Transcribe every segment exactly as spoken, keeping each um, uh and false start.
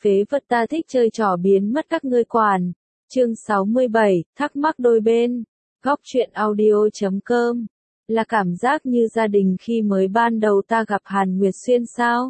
phế vật ta thích chơi trò biến mất các ngươi quản. Chương sáu mươi bảy, thắc mắc đôi bên. Góc truyện audio chấm com. Là cảm giác như gia đình khi mới ban đầu ta gặp Hàn Nguyệt Xuyên sao?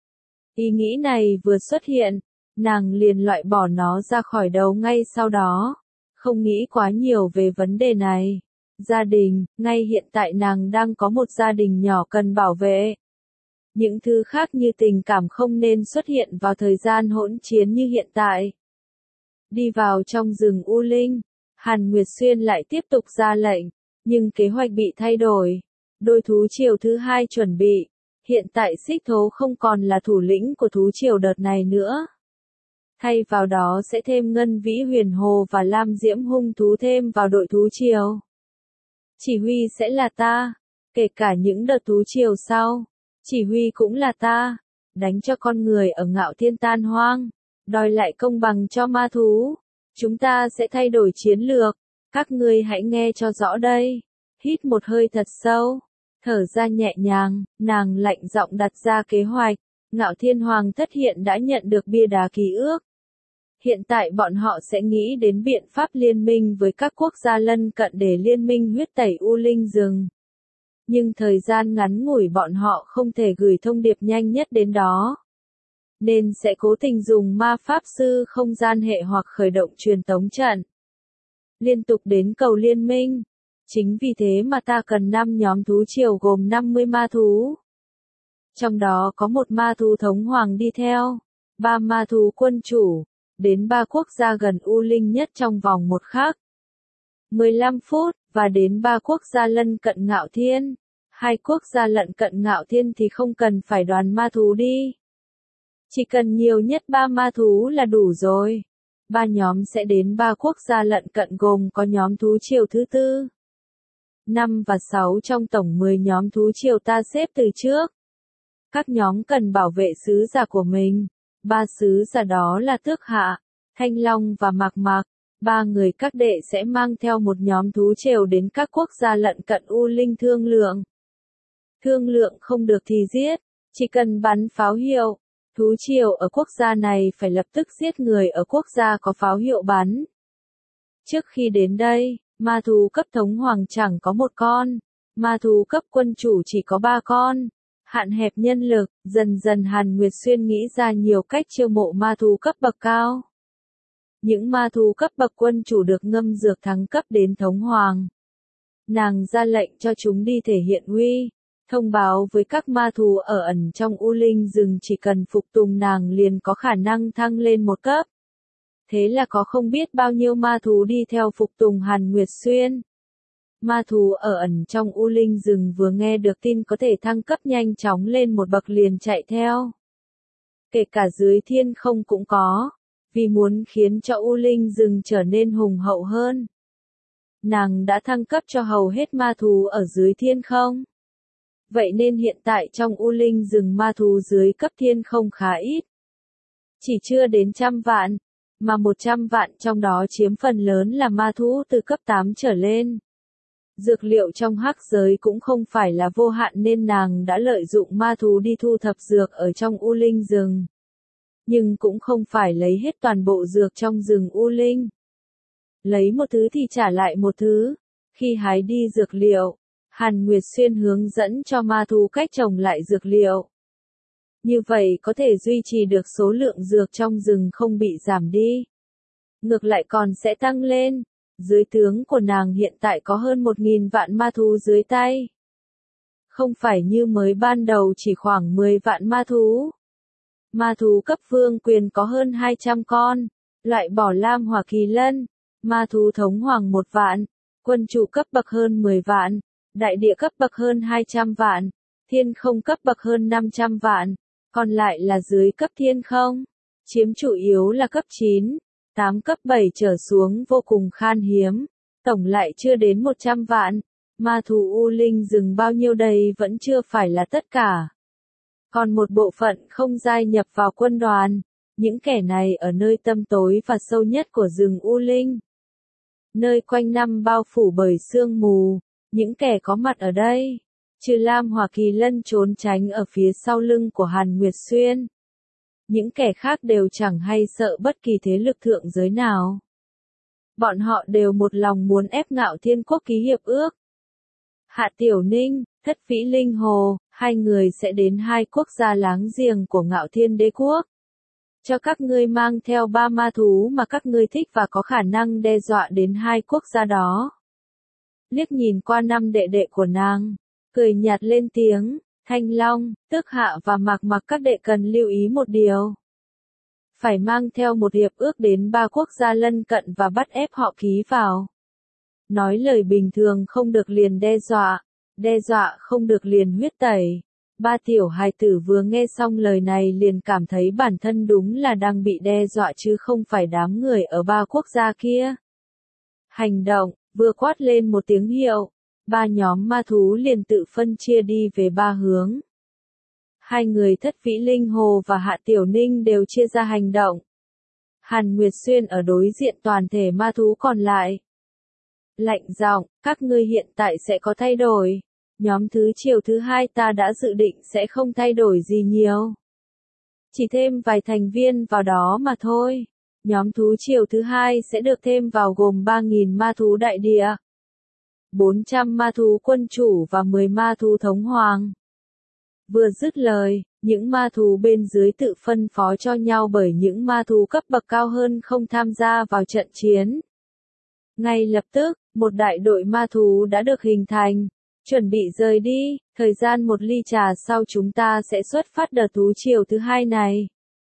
Ý nghĩ này vừa xuất hiện, nàng liền loại bỏ nó ra khỏi đầu ngay sau đó. Không nghĩ quá nhiều về vấn đề này. Gia đình, ngay hiện tại nàng đang có một gia đình nhỏ cần bảo vệ. Những thứ khác như tình cảm không nên xuất hiện vào thời gian hỗn chiến như hiện tại. Đi vào trong rừng U Linh, Hàn Nguyệt Xuyên lại tiếp tục ra lệnh, nhưng kế hoạch bị thay đổi. Đôi thú triều thứ hai chuẩn bị, hiện tại Xích Thố không còn là thủ lĩnh của thú triều đợt này nữa. Thay vào đó sẽ thêm Ngân Vĩ Huyền Hồ và Lam Diễm Hung Thú thêm vào đội thú triều. Chỉ huy sẽ là ta, kể cả những đợt thú triều sau. Chỉ huy cũng là ta, đánh cho con người ở Ngạo Thiên tan hoang, đòi lại công bằng cho ma thú. Chúng ta sẽ thay đổi chiến lược, các ngươi hãy nghe cho rõ đây. Hít một hơi thật sâu, thở ra nhẹ nhàng, nàng lạnh giọng đặt ra kế hoạch. Ngạo Thiên Hoàng thất hiện đã nhận được bia đá ký ước. Hiện tại bọn họ sẽ nghĩ đến biện pháp liên minh với các quốc gia lân cận để liên minh huyết tẩy U Linh rừng. Nhưng thời gian ngắn ngủi bọn họ không thể gửi thông điệp nhanh nhất đến đó. Nên sẽ cố tình dùng ma pháp sư không gian hệ hoặc khởi động truyền tống trận. Liên tục đến cầu liên minh. Chính vì thế mà ta cần năm nhóm thú triều gồm năm mươi ma thú. Trong đó có một ma thú thống hoàng đi theo, ba ma thú quân chủ, đến ba quốc gia gần U Linh nhất trong vòng một khắc. mười lăm phút, và đến ba quốc gia lân cận Ngạo Thiên. Hai quốc gia lân cận Ngạo Thiên thì không cần phải đoàn ma thú đi. Chỉ cần nhiều nhất ba ma thú là đủ rồi. Ba nhóm sẽ đến ba quốc gia lân cận gồm có nhóm thú triều thứ tư, năm và sáu trong tổng mười nhóm thú triều ta xếp từ trước. Các nhóm cần bảo vệ sứ giả của mình. Ba sứ giả đó là Tước Hạ, Thanh Long và Mạc Mạc. Ba người các đệ sẽ mang theo một nhóm thú triều đến các quốc gia lân cận U Linh thương lượng. Thương lượng không được thì giết, chỉ cần bắn pháo hiệu. Thú triều ở quốc gia này phải lập tức giết người ở quốc gia có pháo hiệu bắn. Trước khi đến đây, ma thú cấp thống hoàng chẳng có một con, ma thú cấp quân chủ chỉ có ba con. Hạn hẹp nhân lực, dần dần Hàn Nguyệt Xuyên nghĩ ra nhiều cách chiêu mộ ma thú cấp bậc cao. Những ma thú cấp bậc quân chủ được ngâm dược thăng cấp đến thống hoàng. Nàng ra lệnh cho chúng đi thể hiện uy, thông báo với các ma thú ở ẩn trong U Linh rừng chỉ cần phục tùng nàng liền có khả năng thăng lên một cấp. Thế là có không biết bao nhiêu ma thú đi theo phục tùng Hàn Nguyệt Xuyên. Ma thú ở ẩn trong U Linh rừng vừa nghe được tin có thể thăng cấp nhanh chóng lên một bậc liền chạy theo. Kể cả dưới thiên không cũng có, vì muốn khiến cho U Linh rừng trở nên hùng hậu hơn. Nàng đã thăng cấp cho hầu hết ma thú ở dưới thiên không. Vậy nên hiện tại trong U Linh rừng ma thú dưới cấp thiên không khá ít. Chỉ chưa đến trăm vạn, mà một trăm vạn trong đó chiếm phần lớn là ma thú từ cấp tám trở lên. Dược liệu trong hắc giới cũng không phải là vô hạn nên nàng đã lợi dụng ma thú đi thu thập dược ở trong U Linh rừng. Nhưng cũng không phải lấy hết toàn bộ dược trong rừng U Linh. Lấy một thứ thì trả lại một thứ. Khi hái đi dược liệu, Hàn Nguyệt Xuyên hướng dẫn cho ma thú cách trồng lại dược liệu. Như vậy có thể duy trì được số lượng dược trong rừng không bị giảm đi. Ngược lại còn sẽ tăng lên. Dưới tướng của nàng hiện tại có hơn một nghìn vạn ma thú dưới tay. Không phải như mới ban đầu chỉ khoảng mười vạn ma thú. Ma thú cấp vương quyền có hơn hai trăm con. Loại bỏ Lam Hỏa Kỳ Lân. Ma thú thống hoàng một vạn. Quân chủ cấp bậc hơn mười vạn. Đại địa cấp bậc hơn hai trăm vạn. Thiên không cấp bậc hơn năm trăm vạn. Còn lại là dưới cấp thiên không. Chiếm chủ yếu là cấp chín. tám cấp bảy trở xuống vô cùng khan hiếm, tổng lại chưa đến một trăm vạn, ma thú U Linh rừng bao nhiêu đây vẫn chưa phải là tất cả. Còn một bộ phận không gia nhập vào quân đoàn, những kẻ này ở nơi tăm tối và sâu nhất của rừng U Linh. Nơi quanh năm bao phủ bởi sương mù, những kẻ có mặt ở đây, trừ Lam Hỏa Kỳ Lân trốn tránh ở phía sau lưng của Hàn Nguyệt Xuyên. những kẻ khác đều chẳng hay sợ bất kỳ thế lực thượng giới nào. Bọn họ đều một lòng muốn ép Ngạo Thiên Quốc ký hiệp ước. Hạ Tiểu Ninh, Thất Phỉ Linh Hồ, hai người sẽ đến hai quốc gia láng giềng của Ngạo Thiên Đế Quốc. Cho các ngươi mang theo ba ma thú mà các ngươi thích và có khả năng đe dọa đến hai quốc gia đó. Liếc nhìn qua năm đệ đệ của nàng, cười nhạt lên tiếng, Thanh Long, Tước Hạ và Mạc Mặc các đệ cần lưu ý một điều. Phải mang theo một hiệp ước đến ba quốc gia lân cận và bắt ép họ ký vào. Nói lời bình thường không được liền đe dọa, đe dọa không được liền huyết tẩy. Ba tiểu hài tử vừa nghe xong lời này liền cảm thấy bản thân đúng là đang bị đe dọa chứ không phải đám người ở ba quốc gia kia. Hành động, vừa quát lên một tiếng hiệu, ba nhóm ma thú liền tự phân chia đi về ba hướng. Hai người Thất Phỉ Linh Hồ và Hạ Tiểu Ninh đều chia ra hành động. Hàn Nguyệt Xuyên ở đối diện toàn thể ma thú còn lại. Lạnh giọng, các ngươi hiện tại sẽ có thay đổi. Nhóm thứ chiều thứ hai ta đã dự định sẽ không thay đổi gì nhiều. Chỉ thêm vài thành viên vào đó mà thôi. Nhóm thú chiều thứ hai sẽ được thêm vào gồm ba nghìn ma thú đại địa, bốn trăm ma thú quân chủ và mười ma thú thống hoàng. Vừa dứt lời, những ma thú bên dưới tự phân phó cho nhau bởi những ma thú cấp bậc cao hơn không tham gia vào trận chiến. Ngay lập tức, một đại đội ma thú đã được hình thành, chuẩn bị rời đi, thời gian một ly trà sau chúng ta sẽ xuất phát đợt thú chiều thứ hai này.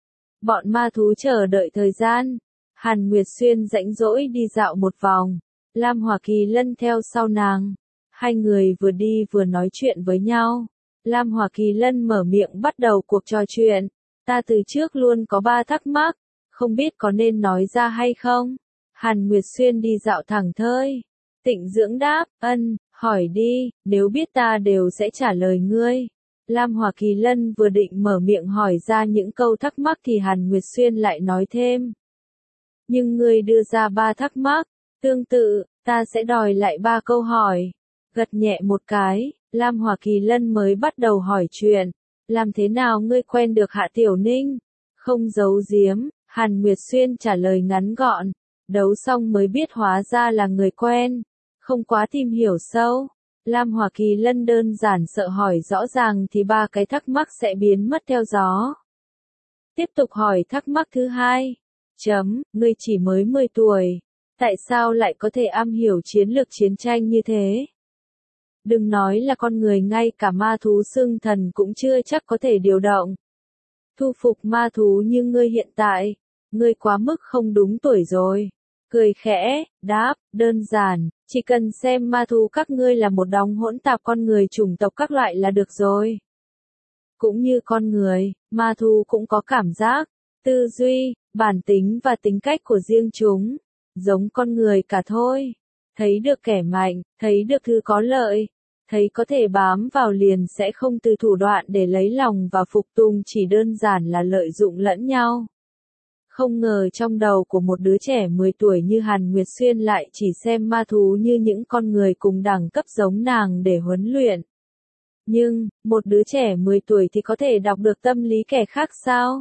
Bọn ma thú chờ đợi thời gian, Hàn Nguyệt Xuyên rãnh rỗi đi dạo một vòng, Lam Hỏa Kỳ Lân theo sau nàng. Hai người vừa đi vừa nói chuyện với nhau. Lam Hỏa Kỳ Lân mở miệng bắt đầu cuộc trò chuyện. Ta từ trước luôn có ba thắc mắc, không biết có nên nói ra hay không? Hàn Nguyệt Xuyên đi dạo thẳng thơi. Tịnh Dưỡng đáp, ân, hỏi đi, nếu biết ta đều sẽ trả lời ngươi. Lam Hỏa Kỳ Lân vừa định mở miệng hỏi ra những câu thắc mắc thì Hàn Nguyệt Xuyên lại nói thêm. Nhưng ngươi đưa ra ba thắc mắc, tương tự, ta sẽ đòi lại ba câu hỏi. Gật nhẹ một cái, Lam Hỏa Kỳ Lân mới bắt đầu hỏi chuyện. Làm thế nào ngươi quen được Hạ Tiểu Ninh? Không giấu giếm, Hàn Nguyệt Xuyên trả lời ngắn gọn. Đấu xong mới biết hóa ra là người quen. Không quá tìm hiểu sâu. Lam Hỏa Kỳ Lân đơn giản sợ hỏi rõ ràng thì ba cái thắc mắc sẽ biến mất theo gió. Tiếp tục hỏi thắc mắc thứ hai. Chấm, ngươi chỉ mới mười tuổi. Tại sao lại có thể am hiểu chiến lược chiến tranh như thế? Đừng nói là con người, ngay cả ma thú xương thần cũng chưa chắc có thể điều động. Thu phục ma thú như ngươi hiện tại, ngươi quá mức không đúng tuổi rồi. Cười khẽ, đáp, đơn giản, chỉ cần xem ma thú các ngươi là một đống hỗn tạp con người chủng tộc các loại là được rồi. Cũng như con người, ma thú cũng có cảm giác, tư duy, bản tính và tính cách của riêng chúng, giống con người cả thôi. Thấy được kẻ mạnh, thấy được thứ có lợi, thấy có thể bám vào liền sẽ không từ thủ đoạn để lấy lòng và phục tùng, chỉ đơn giản là lợi dụng lẫn nhau. Không ngờ trong đầu của một đứa trẻ mười tuổi như Hàn Nguyệt Xuyên lại chỉ xem ma thú như những con người cùng đẳng cấp giống nàng để huấn luyện. Nhưng, một đứa trẻ mười tuổi thì có thể đọc được tâm lý kẻ khác sao?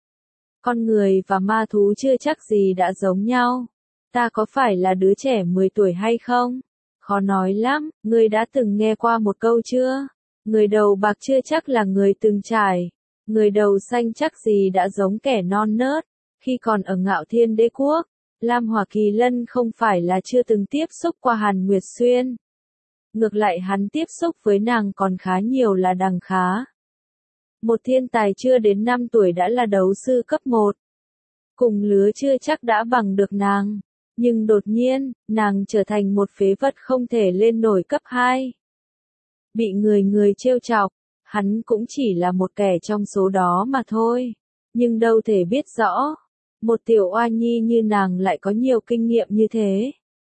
Con người và ma thú chưa chắc gì đã giống nhau. Ta có phải là đứa trẻ mười tuổi hay không? Khó nói lắm, ngươi đã từng nghe qua một câu chưa? Người đầu bạc chưa chắc là người từng trải. Người đầu xanh chắc gì đã giống kẻ non nớt. Khi còn ở Ngạo Thiên Đế Quốc, Lam Hỏa Kỳ Lân không phải là chưa từng tiếp xúc qua Hàn Nguyệt Xuyên. Ngược lại hắn tiếp xúc với nàng còn khá nhiều là đằng khá. Một thiên tài chưa đến năm tuổi đã là đấu sư cấp một. Cùng lứa chưa chắc đã bằng được nàng. Nhưng đột nhiên, nàng trở thành một phế vật không thể lên nổi cấp hai. Bị người người trêu chọc, hắn cũng chỉ là một kẻ trong số đó mà thôi. Nhưng đâu thể biết rõ, một tiểu oa nhi như nàng lại có nhiều kinh nghiệm như thế.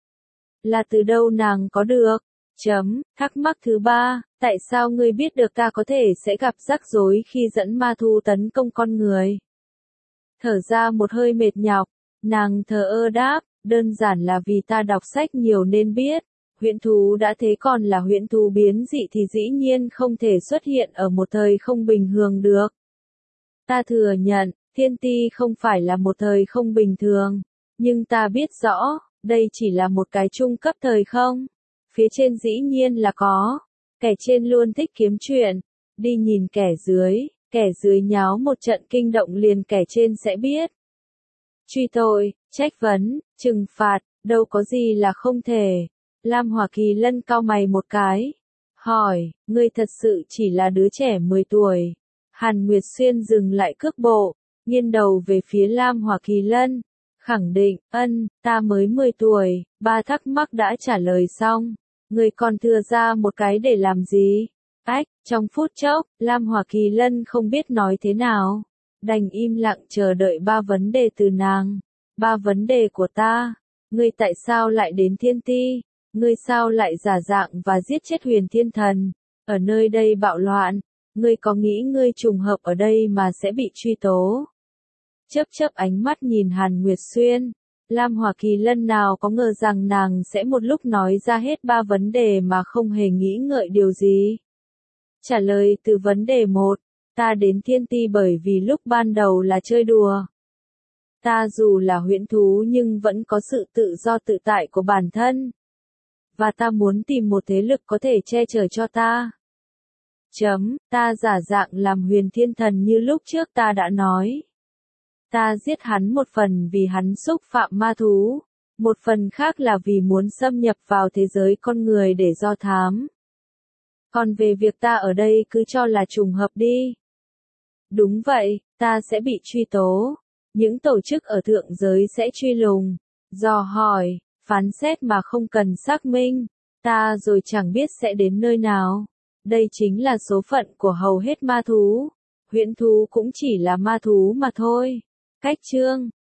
Là từ đâu nàng có được? Chấm, thắc mắc thứ ba, tại sao ngươi biết được ta có thể sẽ gặp rắc rối khi dẫn ma thú tấn công con người? Thở ra một hơi mệt nhọc, nàng thờ ơ đáp, đơn giản là vì ta đọc sách nhiều nên biết, huyễn thú đã thế còn là huyễn thú biến dị thì dĩ nhiên không thể xuất hiện ở một thời không bình thường được. Ta thừa nhận, Thiên ti không phải là một thời không bình thường, nhưng ta biết rõ, đây chỉ là một cái trung cấp thời không. Phía trên dĩ nhiên là có, kẻ trên luôn thích kiếm chuyện, đi nhìn kẻ dưới, kẻ dưới nháo một trận kinh động liền kẻ trên sẽ biết. Truy tội, trách vấn, trừng phạt, đâu có gì là không thể. Lam Hỏa Kỳ Lân cau mày một cái, hỏi, ngươi thật sự chỉ là đứa trẻ mười tuổi. Hàn Nguyệt Xuyên dừng lại cước bộ, nghiêng đầu về phía Lam Hỏa Kỳ Lân, khẳng định, ân, ta mới mười tuổi, ba thắc mắc đã trả lời xong, ngươi còn thừa ra một cái để làm gì? Ách, trong phút chốc, Lam Hỏa Kỳ Lân không biết nói thế nào, đành im lặng chờ đợi ba vấn đề từ nàng. Ba vấn đề của ta, ngươi tại sao lại đến Thiên Ti? Ngươi sao lại giả dạng và giết chết Huyền Thiên Thần? Ở nơi đây bạo loạn, ngươi có nghĩ ngươi trùng hợp ở đây mà sẽ bị truy tố? Chớp chớp ánh mắt nhìn Hàn Nguyệt Xuyên, Lam Hỏa Kỳ Lân nào có ngờ rằng nàng sẽ một lúc nói ra hết ba vấn đề mà không hề nghĩ ngợi điều gì. Trả lời từ vấn đề một, ta đến Thiên Ti bởi vì lúc ban đầu là chơi đùa. Ta dù là huyễn thú nhưng vẫn có sự tự do tự tại của bản thân. Và ta muốn tìm một thế lực có thể che chở cho ta. Chấm, ta giả dạng làm Huyền Thiên Thần như lúc trước ta đã nói. Ta giết hắn một phần vì hắn xúc phạm ma thú, một phần khác là vì muốn xâm nhập vào thế giới con người để do thám. Còn về việc ta ở đây cứ cho là trùng hợp đi. Đúng vậy, ta sẽ bị truy tố. Những tổ chức ở thượng giới sẽ truy lùng, dò hỏi, phán xét mà không cần xác minh. Ta rồi chẳng biết sẽ đến nơi nào. Đây chính là số phận của hầu hết ma thú. Huyễn thú cũng chỉ là ma thú mà thôi. Cách chương